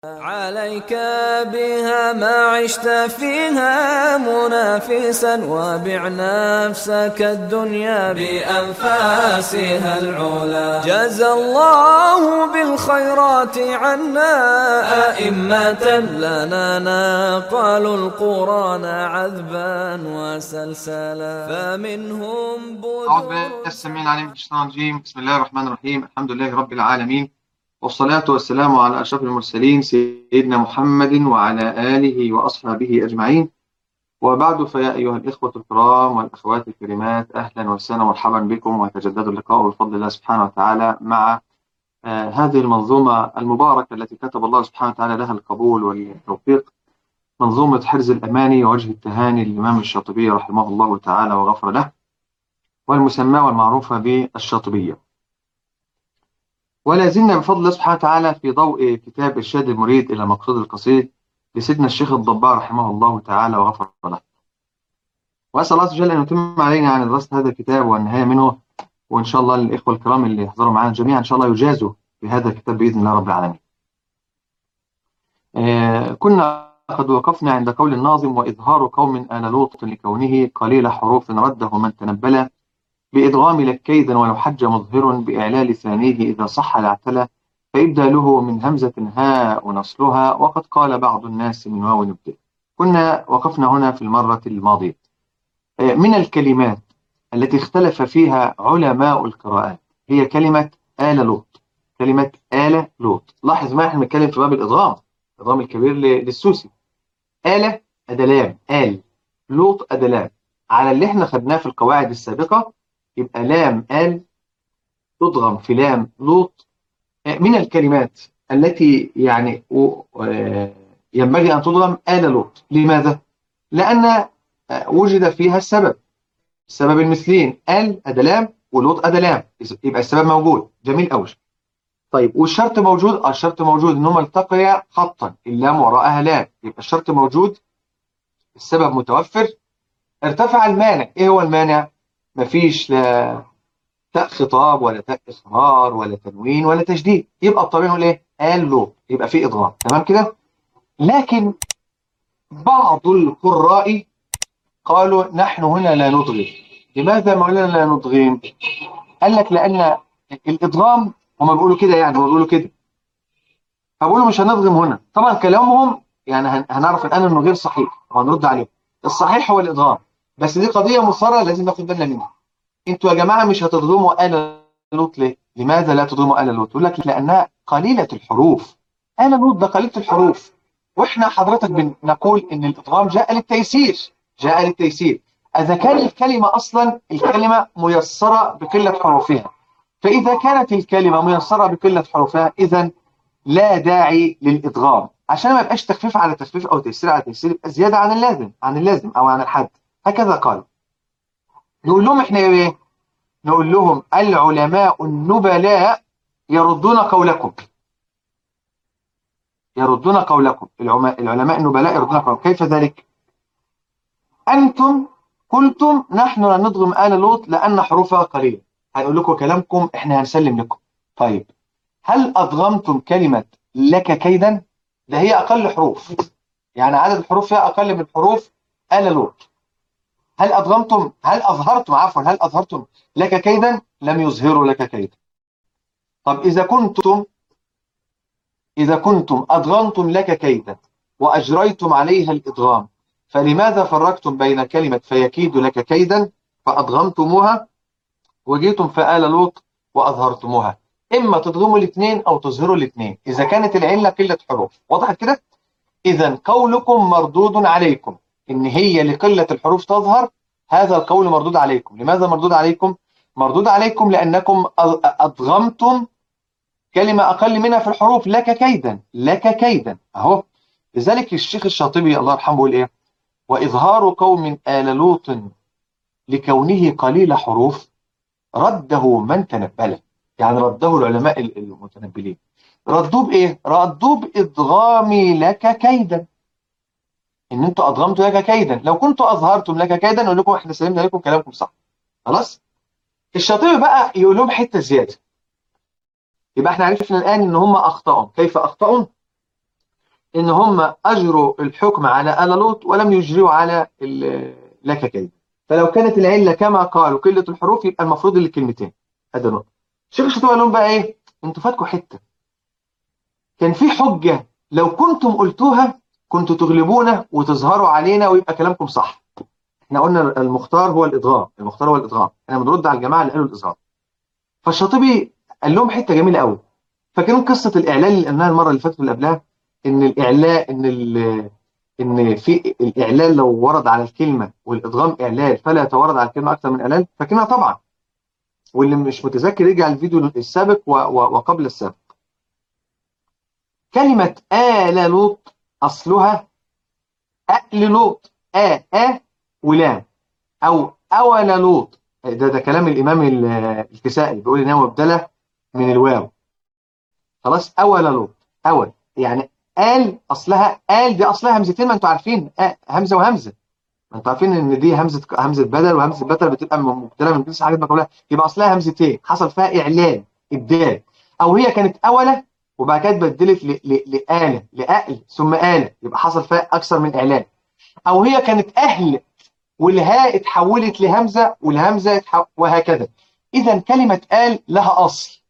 عليك بها ما عشت فيها منافسا، وبع نفسك الدنيا بأنفاسها العلا. جزى الله بالخيرات عنا أئمة لنا نقلوا القرآن عذبا وسلسلا، فمنهم أعوذ بدور. بالله السميع العليم من الشيطان الرجيم. بسم الله الرحمن الرحيم. الحمد لله رب العالمين، والصلاة والسلام على أشرف المرسلين سيدنا محمد وعلى آله وأصحابه أجمعين، وبعد. فيا أيها الإخوة الكرام والأخوات الكريمات، أهلا وسهلا ومرحبا بكم، ويتجدد اللقاء بفضل الله سبحانه وتعالى مع هذه المنظومة المباركة التي كتب الله سبحانه وتعالى لها القبول والتوفيق، منظومة حرز الأماني ووجه التهاني للإمام الشاطبي رحمه الله تعالى وغفر له، والمسمى والمعروفة بالشاطبية. ولا زلنا بفضل الله سبحانه وتعالى في ضوء كتاب إرشاد المريد إلى مقصود القصيد لسيدنا الشيخ الضباع رحمه الله تعالى وغفر له. وأسأل الله عز وجل أن يتم علينا عن دراسة هذا الكتاب والنهاية منه، وإن شاء الله الإخوة الكرام اللي يحضروا معنا جميعا إن شاء الله يجازوا بهذا الكتاب بإذن الله رب العالمين. كنا قد وقفنا عند قول الناظم: وإظهار قوم آل لوط لكونه قليل حروف رده من تنبلا، بإدغام لك كيدا ولو حج مظهر، بإعلال ثانيه إذا صح الاعتلى، فإبداله من همزة هاء نصلها، وقد قال بعض الناس من واو نبدل. كنا وقفنا هنا في المرة الماضية من الكلمات التي اختلف فيها علماء القراءات هي كلمة آل لوط. كلمة آل لوط، لاحظ ما احنا بنتكلم في باب الإدغام، الإدغام الكبير للسوسي. آل أدلام، آل لوط أدلام، على اللي احنا خدناه في القواعد السابقة، يبقى لام آل تضغم في لام لوط من الكلمات التي يعني ينبغي أن تضغم آل لوط. لماذا؟ لأن وجد فيها السبب المثلين، آل أدلام ولوط أدلام، يبقى السبب موجود. جميل أوي. طيب والشرط موجود؟ الشرط موجود إنهما التقيا خطا، اللام وراءها لام، يبقى الشرط موجود، السبب متوفر، ارتفع المانع. إيه هو المانع؟ مفيش لا تاء خطاب ولا تاء إصرار ولا تنوين ولا تشديد، يبقى الطبيعي نقول إيه؟ آل لوط، يبقى في إضغام. تمام كده؟ لكن بعض القراء قالوا نحن هنا لا نضغم. لماذا مولانا لا نضغم؟ قال لك لأن الإضغام، هم بيقولوا كده، يعني هم بيقولوا كده، فبقولوا مش هنضغم هنا. طبعا كلامهم يعني هنعرف الآن إنه غير صحيح وهنرد عليه. الصحيح هو الإضغام، بس دي قضية مصرة لازم ناخد بالنا منها. انتوا يا جماعة مش هتضغموا آل لوط ليه؟ لماذا لا تضغموا آل لوط؟ يقول لك لأنها قليلة الحروف. آل لوط ده قليلة الحروف، واحنا حضرتك بنقول ان الادغام جاء للتيسير، جاء للتيسير. اذا كان الكلمة اصلا الكلمة ميسرة بقلة حروفها، فاذا كانت الكلمة ميسرة بقلة حروفها اذا لا داعي للادغام، عشان ما يبقاش تخفيف على تخفيف او تيسير على تيسير، يبقى زيادة عن اللازم، عن اللازم او عن الحد. هكذا قال. نقول لهم احنا ايه؟ نقول لهم العلماء النبلاء يردون قولكم، يردون قولكم. العلماء النبلاء يردون قولكم. كيف ذلك؟ أنتم قلتم نحن لا نضغم آل لوط لأن حروفها قليلة. هنقول لكم كلامكم، إحنا هنسلم لكم. طيب هل أضغمتم كلمة لك كيدا؟ ده هي أقل حروف، يعني عدد الحروف فيها أقل من حروف آل لوط. هل أضغمتم، هل أظهرتم، عفوا، هل أظهرتم لك كيدا؟ لم يظهروا لك كيدا. طب إذا كنتم أضغمتم لك كيدا وأجريتم عليها الإضغام، فلماذا فرقتم بين كلمة فيكيد لك كيدا فأضغمتموها، وجيتم فآل لوط وأظهرتموها؟ إما تضغموا الاثنين أو تظهروا الاثنين، إذا كانت العلة قلة حروف. وضحت كده؟ إذا قولكم مردود عليكم، إن هي لقلة الحروف تظهر، هذا القول مردود عليكم. لماذا مردود عليكم؟ مردود عليكم لأنكم أضغمتم كلمة أقل منها في الحروف، لك كيدا، لك كيدا أهو. لذلك الشيخ الشاطبي الله يرحمه يقول إيه؟ وإظهار قوم آل لوط لكونه قليل حروف رده من تنبله، يعني رده العلماء المتنبلين. ردوه بإيه؟ ردوه بإضغام لك كيدا، إن أنتوا أضغمتوا لك كيدا. لو كنتوا أظهرتم لك كيدا نقول لكم إحنا سلمنا لكم، كلامكم صح. خلاص؟ الشاطبي بقى يقول لهم حتة زيادة. يبقى إحنا عرفنا الآن إن هم أخطأوا. كيف أخطأوا؟ إن هم أجروا الحكم على آل لوط ولم يجروا على لك كيد. فلو كانت العلة كما قالوا قلة الحروف يبقى المفروض الكلمتين. هذا نقطة. الشيخ الشاطبي قال لهم بقى إيه؟ أنتوا فاتكوا حتة. كان في حجة لو كنتم قلتوها كنتوا تغلبونا وتظهروا علينا ويبقى كلامكم صح. احنا قلنا المختار هو الإضغام، المختار هو الإضغام. احنا بنرد على الجماعة اللي قالوا الإظهار. فالشاطبي قال لهم حتة جميلة قوي. فاكرين قصة الإعلان اللي قلناها المرة اللي فاتت واللي قبلها؟ إن الإعلان إن في الإعلان لو ورد على الكلمة والإدغام إعلان فلا يتورد على الكلمة أكثر من إعلان. فاكرينها طبعا. واللي مش متذكر يرجع الفيديو السابق وقبل السابق. كلمة آل لوط أصلها أل لوط، ولام، أو أول لوط. ده كلام الإمام الكسائي بيقول إنها مبدلة من الواو. خلاص، أول لوط، أول يعني آل أصلها، آل دي أصلها همزتين، ما أنتوا عارفين همزة وهمزة. ما أنتوا عارفين إن دي همزة بدل، وهمزة بدل بتبقى مبدلة من جنس حاجات مكملة، يبقى أصلها همزتين حصل فيها إعلان إبدال. أو هي كانت أولى وبعد كده اتبدلت لآلة، لأقل ثم آلة، يبقى حصل فيها أكثر من إعلان. أو هي كانت أهل والهاء اتحولت لهمزة والهمزة وهكذا. إذا كلمة آل لها أصل،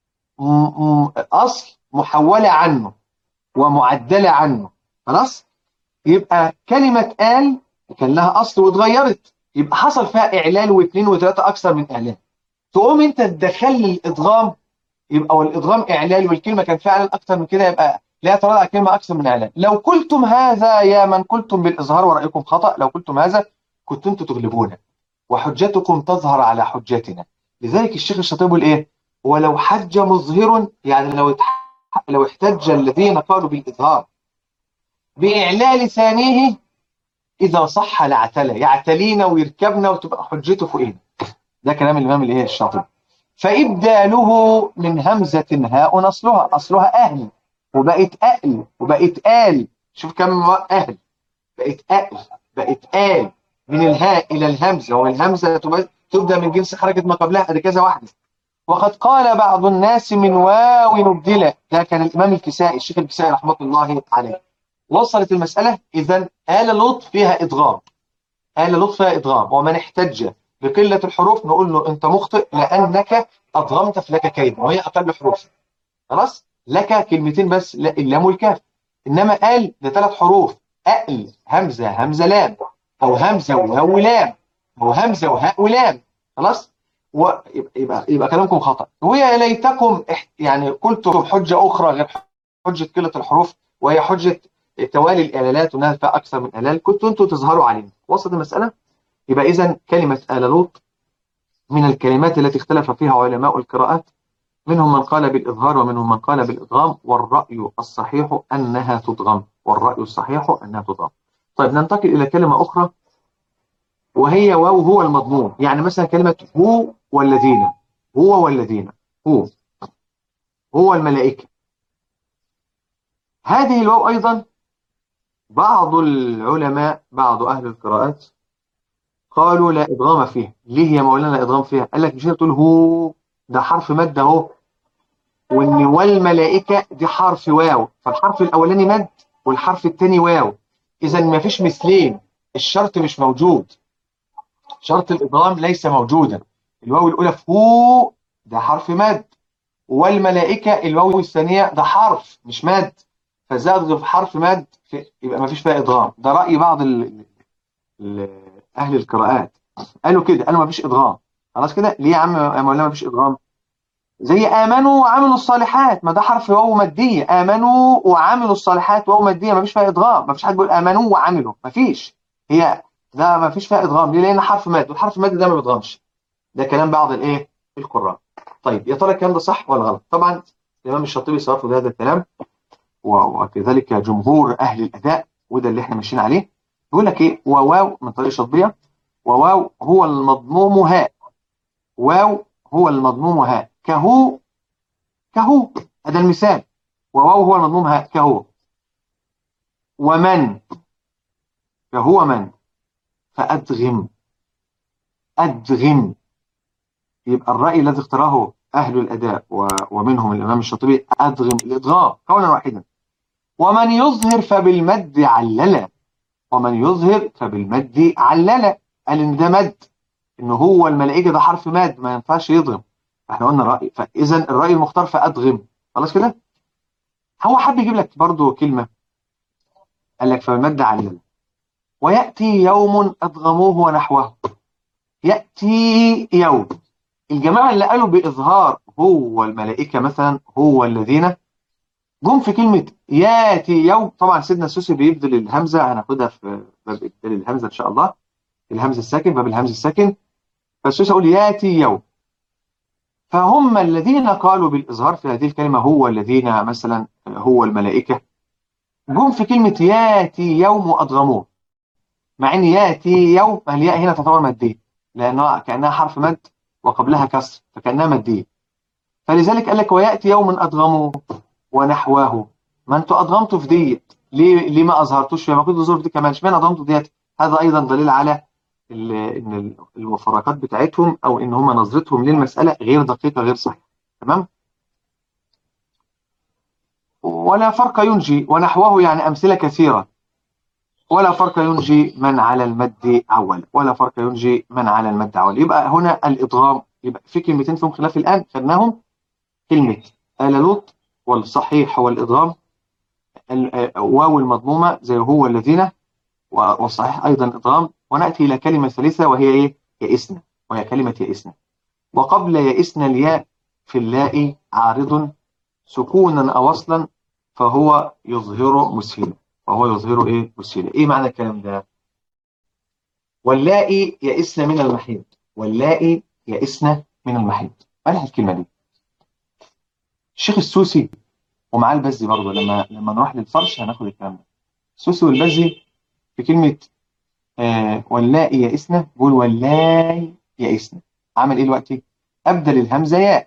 أصل محولة عنه ومعدلة عنه. خلاص، يبقى كلمة آل كان لها أصل واتغيرت، يبقى حصل فيها إعلان واثنين وثلاثة أكثر من إعلان. تقوم أنت تدخل الإدغام، يبقى والإدغام إعلان والكلمة كان فعلا أكثر من كده، يبقى لا يتراد على كلمة أكثر من إعلان. لو قلتم هذا يا من قلتم بالإظهار ورأيكم خطأ، لو قلتم هذا كنتم أنتم تغلبونا وحجتكم تظهر على حجتنا. لذلك الشيخ الشاطبي يقول إيه؟ ولو حج مظهر، يعني لو احتج الذين قالوا بالإظهار بإعلال ثانيه إذا صح لاعتلى، يعتلينا ويركبنا وتبقى حجته فوقينا. ده كلام الإمام الإيه الشاطبي. فإبداله من همزة هاء أصلها أهل، وبقت أقل، وبقت آل. شوف كم أهل، بقت أقل، بقت آل. من الهاء إلى الهمزة، والهمزة تبدأ من جنس حركة ما قبلها، أدي كذا واحدة. وقد قال بعض الناس من واو نبدلة. ده كان الإمام الكسائي، الشيخ الكسائي رحمة الله عليه. وصلت المسألة. إذا آل لوط فيها إدغام، آل لوط فيها إدغام. ومن احتج بقلة الحروف نقول له أنت مخطئ لأنك أدغمت في لك كيد وهي أقل حروف. خلاص، لك كلمتين بس، اللام والكاف. إنما آل ده 3 حروف، أقل همزة همزة لام، أو همزة وواو لام، أو همزة وهاء ولام. خلاص، يبقى كلامكم خطأ. ويا ليتكم يعني قلتم حجة أخرى غير حجة قلة الحروف، وهي حجة توالي الإعلانات وأنها فيها أكثر من إعلان، كنتوا أنتوا تظهروا علينا. وصلت المسألة. يبقى إذن كلمة آل لوط من الكلمات التي اختلف فيها علماء القراءات، منهم من قال بالإظهار ومنهم من قال بالإدغام، والرأي الصحيح أنها تدغم، والرأي الصحيح أنها تدغم. طيب ننتقل إلى كلمة أخرى وهي واو هو المضمون. يعني مثلا كلمة هو والذين، هو والذين، هو الملائكة. هذه الواو أيضا بعض العلماء، بعض أهل القراءات قالوا لا إدغام فيها. ليه يا مولانا إدغام فيها؟ قال لك مش هتقول هو ده حرف مد أهو، وإن والملائكة دي حرف واو، فالحرف الأولاني مد والحرف الثاني واو، إذا ما فيش مثلين، الشرط مش موجود، شرط الإدغام ليس موجودا. الواو الأولى في هو ده حرف مد، والملائكة الواو الثانية ده حرف مش مد، فزاد في حرف مد يبقى ما فيش فيها إدغام. ده رأي بعض أهل القراءات، قالوا كده، قالوا ما فيش إدغام. خلاص كده. ليه يا عم يا مولانا ما فيش إدغام؟ زي آمنوا وعملوا الصالحات، ما ده حرف واو مادية، آمنوا وعملوا الصالحات واو مادية، ما فيش فيها إدغام. ما فيش حد بيقول آمنوا وعملوا، ما فيش، هي ده ما فيش فيها إدغام. ليه؟ لأن حرف ماد، والحرف الماد ده ما بيدغمش. ده كلام بعض الإيه القراء. طيب يا ترى الكلام ده صح ولا غلط؟ طبعا الإمام الشاطبي صرف هذا الكلام، وكذلك جمهور أهل الأداء، وده اللي احنا ماشيين عليه. يقول لك إيه؟ وواو من طريق الشاطبية، وواو هو المضموم هاء، واو هو المضموم هاء، كهو، كهو، هذا المثال. وواو هو المضموم هاء كهو. ومن، كهو من، فأدغم، أدغم. يبقى الرأي الذي اختاره أهل الأداء ومنهم الإمام الشاطبي أدغم الإدغام قولا واحدا. ومن يظهر فبالمد علل. ومن يظهر فبالمد علل، قال إن ده مد، إن هو الملائكة ده حرف مد ما ينفعش يضغم. احنا قلنا رأي، فإذا الرأي المختار فأدغم. خلاص كده. هو حب يجيب لك برضو كلمة، قال لك فبالمد علل. ويأتي يوم أدغموه ونحوه. يأتي يوم، الجماعة اللي قالوا بإظهار هو الملائكة مثلا هو الذين، جم في كلمة ياتي يوم. طبعا سيدنا السوسي بيبدل الهمزة، هناخدها في باب إبدال الهمزة إن شاء الله، الهمزة الساكن، باب الهمزة الساكن. فالسوسي يقول ياتي يوم. فهم الذين قالوا بالإظهار في هذه الكلمة هو الذين مثلا هو الملائكة، جم في كلمة ياتي يوم وأدغموه، مع إن ياتي يوم الياء هنا تعتبر مادية، لأنها كأنها حرف مد وقبلها كسر فكأنها مادية. فلذلك قال لك ويأتي يوم أدغموه ونحواه. ما انتوا أدغمتوا في ديت، ليه ما أظهرتوش فيها؟ ما كنتوا تظهروا في دي كمان، اشمعنى أدغمتوا ديت؟ هذا أيضا دليل على إن المفارقات بتاعتهم أو إن هم نظرتهم للمسألة غير دقيقة غير صحيحة. تمام. ولا فرق ينجي ونحوه، يعني أمثلة كثيرة. ولا فرق ينجي من على المد عول، ولا فرق ينجي من على المد عول. يبقى هنا الإدغام، يبقى في كلمتين فيهم خلاف الآن خدناهم، كلمة آل لوط والصحيح هو الإدغام، واو المضمومة زي هو الذين، والصحيح أيضا إدغام. ونأتي إلى كلمة ثالثة وهي إيه؟ يئسن، وهي كلمة يئسن. وقبل يئسن الياء في اللاء عارض سكونا أو وصلا فهو يظهر مسهلا. فهو يظهر إيه؟ مسهلا. إيه معنى الكلام ده؟ واللائي يئسن من المحيض، واللائي يئسن من المحيض. مالها الكلمة دي؟ الشيخ السوسي ومعاه البزي برضه، لما نروح للفرش هناخد الكلام ده. السوسي والبزي في كلمة واللائي يئسن، بيقول واللاي يئسن. عمل ايه دلوقتي؟ ابدل الهمزه ياء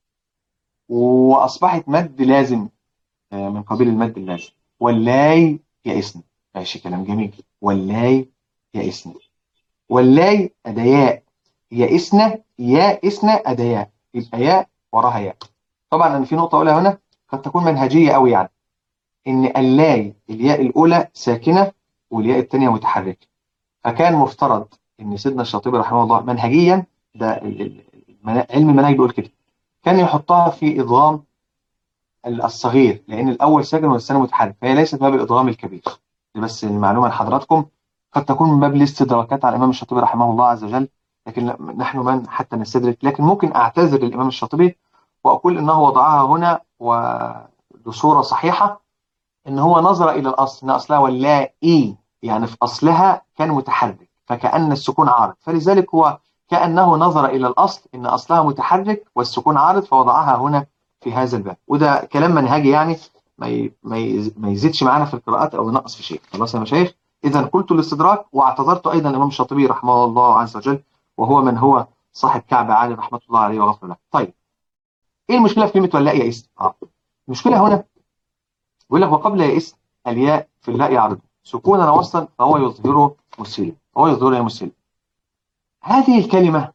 واصبحت مد لازم، من قبيل المد اللازم. واللاي يئسن. ماشي، كلام جميل. واللاي يئسن، واللاي ادياء، يئسن يائسن ادياء، يبقى ياء وراها ياء. طبعا انا في نقطه اقولها هنا قد تكون منهجيه قوي، يعني ان اللاي الياء الاولى ساكنه والياء الثانيه متحركه، فكان مفترض ان سيدنا الشاطبي رحمه الله منهجيا، ده علم المناهج بيقول كده، كان يحطها في ادغام الصغير، لان الاول ساكن والثاني متحرك، فهي ليست باب الادغام الكبير. دي بس المعلومه لحضراتكم، قد تكون من باب الاستدراكات على الامام الشاطبي رحمه الله عز وجل، لكن نحن من حتى نستدرك. لكن ممكن اعتذر للامام الشاطبي واقول انه وضعها هنا وبصوره صحيحه، ان هو نظر الى الاصل، ان اصلها واللائي، يعني في اصلها كان متحرك فكأن السكون عارض، فلذلك هو كأنه نظر الى الاصل ان اصلها متحرك والسكون عارض فوضعها هنا في هذا الباب. وده كلام منهجي، يعني ما يزيدش معانا في القراءات او ينقص في شيء. خلاص يا مشايخ، اذا قلت الاستدراك واعتذرت ايضا الامام الشاطبي رحمه الله عز وجل، وهو من هو صاحب كعب عالي رحمه الله عليه وغفر له. طيب، ايه المشكله في كلمه واللاء يئس؟ المشكله هنا بيقول لك وقبل يئس الياء في اللاء عرض سكونا وصلا فهو يظهره مسهلا، هو يظهره مسهلا. هذه الكلمة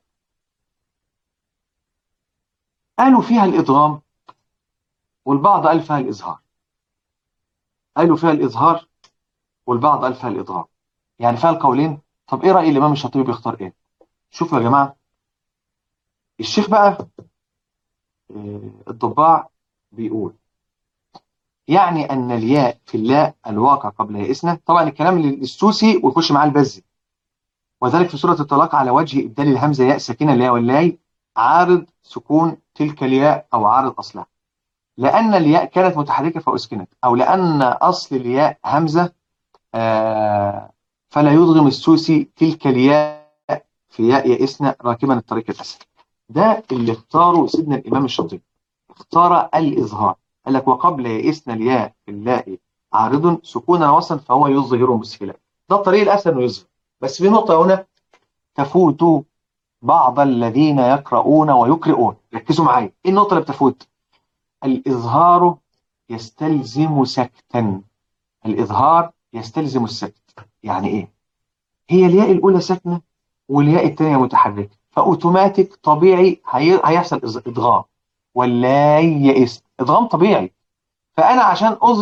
قالوا فيها الإدغام والبعض قال فيها الإظهار، قالوا فيها الإظهار والبعض قال فيها الإدغام، يعني فيها القولين. طب إيه رأي الإمام الشاطبي بيختار إيه؟ شوفوا يا جماعة، الشيخ بقى الضباع بيقول يعني أن الياء في اللاء الواقع قبل يئسنا. طبعا الكلام للسوسي ويخش معاه البزي، وذلك في سورة الطلاق على وجه إبدال الهمزة ياء ساكنة اللي هي واللاي عارض سكون تلك الياء أو عارض أصلها، لأن الياء كانت متحركة فأسكنت، أو لأن أصل الياء همزة فلا يضغم السوسي تلك الياء في ياء يئسنا راكبا الطريق الأسهل. ده اللي اختاره سيدنا الإمام الشاطبي، اختار الإظهار. قال لك وقبل يئسنا الياء في اللاء عارض سكونا وصلا فهو يظهر مسهلا. ده الطريق الأسهل إنه يظهر. بس في نقطة هنا تفوت بعض الذين يقرؤون ويقرؤون، ركزوا معايا، ايه النقطة اللي بتفوت؟ الإظهار يستلزم سكتا. الإظهار يستلزم السكت. يعني ايه؟ هي الياء الأولى ساكنة والياء الثانية متحركة، فأوتوماتيك طبيعي هيحصل إدغام. واللاي يئس إدغام طبيعي، فأنا عشان أظهر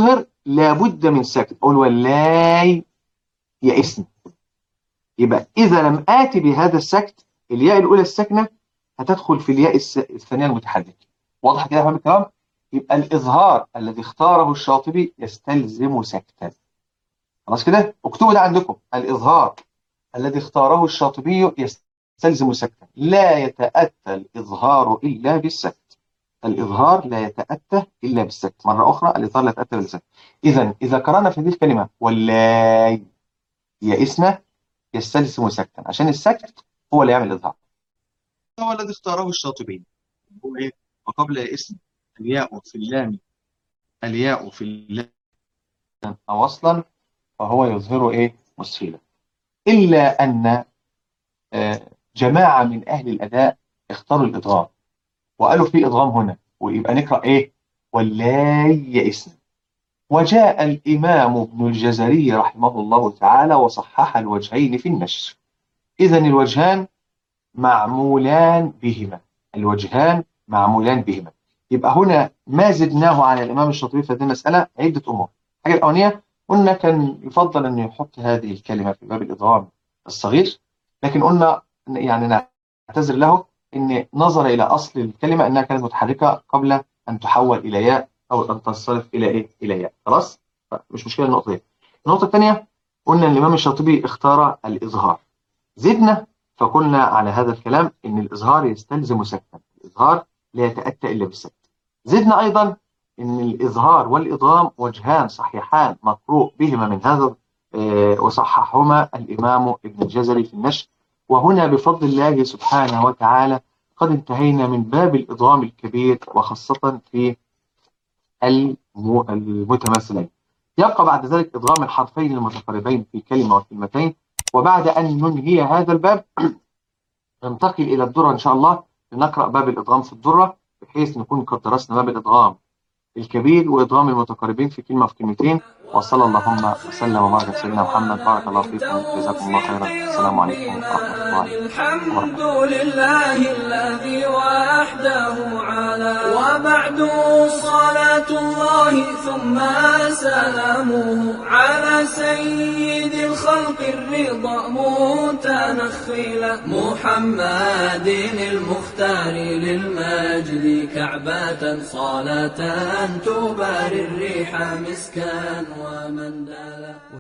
لابد من سكت، أقول واللاي يئسن. يبقى إذا لم آتي بهذا السكت، الياء الأولى الساكنة هتدخل في الياء الثانية المتحركة. واضح كده يا فندم الكلام؟ يبقى الإظهار الذي اختاره الشاطبي يستلزم سكتا. خلاص كده؟ اكتبوا ده عندكم، الإظهار الذي اختاره الشاطبي يستلزم سكتا، لا يتأتى الإظهار إلا بالسكت. الإظهار لا يتأتى إلا بالسكت. مرة أخرى، الإظهار لا يتأتى إلا بالسكت. إذا قرأنا في هذه الكلمة واللاي يئسن يستلزم سكتا، عشان السكت هو اللي يعمل إظهار. هو الذي اختاره الشاطبي، هو إيه؟ وقبل اسم الياء في اللام، الياء في اللام أو أصلا، فهو يظهر إيه؟ مسهلا. إلا أن جماعة من أهل الأداء اختاروا الإدغام وقالوا في إدغام هنا، ويبقى نقرأ إيه؟ واللاي يئسن. وجاء الإمام ابن الجزري رحمه الله تعالى وصحح الوجهين في النشر. إذن الوجهان معمولان بهما، الوجهان معمولان بهما. يبقى هنا ما زدناه على الإمام الشاطبي في هذه المسألة عدة أمور. الحاجة الأولانية، قلنا كان يفضل أن يحط هذه الكلمة في باب الإدغام الصغير، لكن قلنا يعني نعتذر له أن نظر إلى أصل الكلمة أنها كانت متحركة قبل أن تحول إلى ياء أو أن تصرف إلى إيه؟ إلى ياء. خلاص؟ مش مشكلة النقطة دي. النقطة الثانية، قلنا أن الإمام الشاطبي اختار الإظهار. زدنا فقلنا على هذا الكلام إن الإظهار يستلزم سكتا، الإظهار لا يتأتى إلا بالسكت. زدنا أيضا إن الإظهار والإدغام وجهان صحيحان مقروء بهما من هذا، وصححهما الإمام ابن الجزري في النشر. وهنا بفضل الله سبحانه وتعالى قد انتهينا من باب الإدغام الكبير، وخاصة في المتماثلين. يبقى بعد ذلك إدغام الحرفين المتقاربين في كلمة وكلمتين. وبعد أن ننهي هذا الباب ننتقل إلى الدرة إن شاء الله، لنقرأ باب الإدغام في الدرة، بحيث نكون قد درسنا باب الإدغام الكبير وإدغام المتقاربين في كلمة وفي كلمتين. وصلى اللهم وسلم وبارك على سيدنا محمد. بارك الله فيكم، جزاكم الله خيرا. السلام عليكم ورحمة الله وبركاته. الحمد لله الذي وحده على، وبعد صلاة الله ثم سلامه على سيد الخلق الرضا متنخلا، محمد المختار للمجد كعبة، صلاة تباري الريح مسكا ومندلا.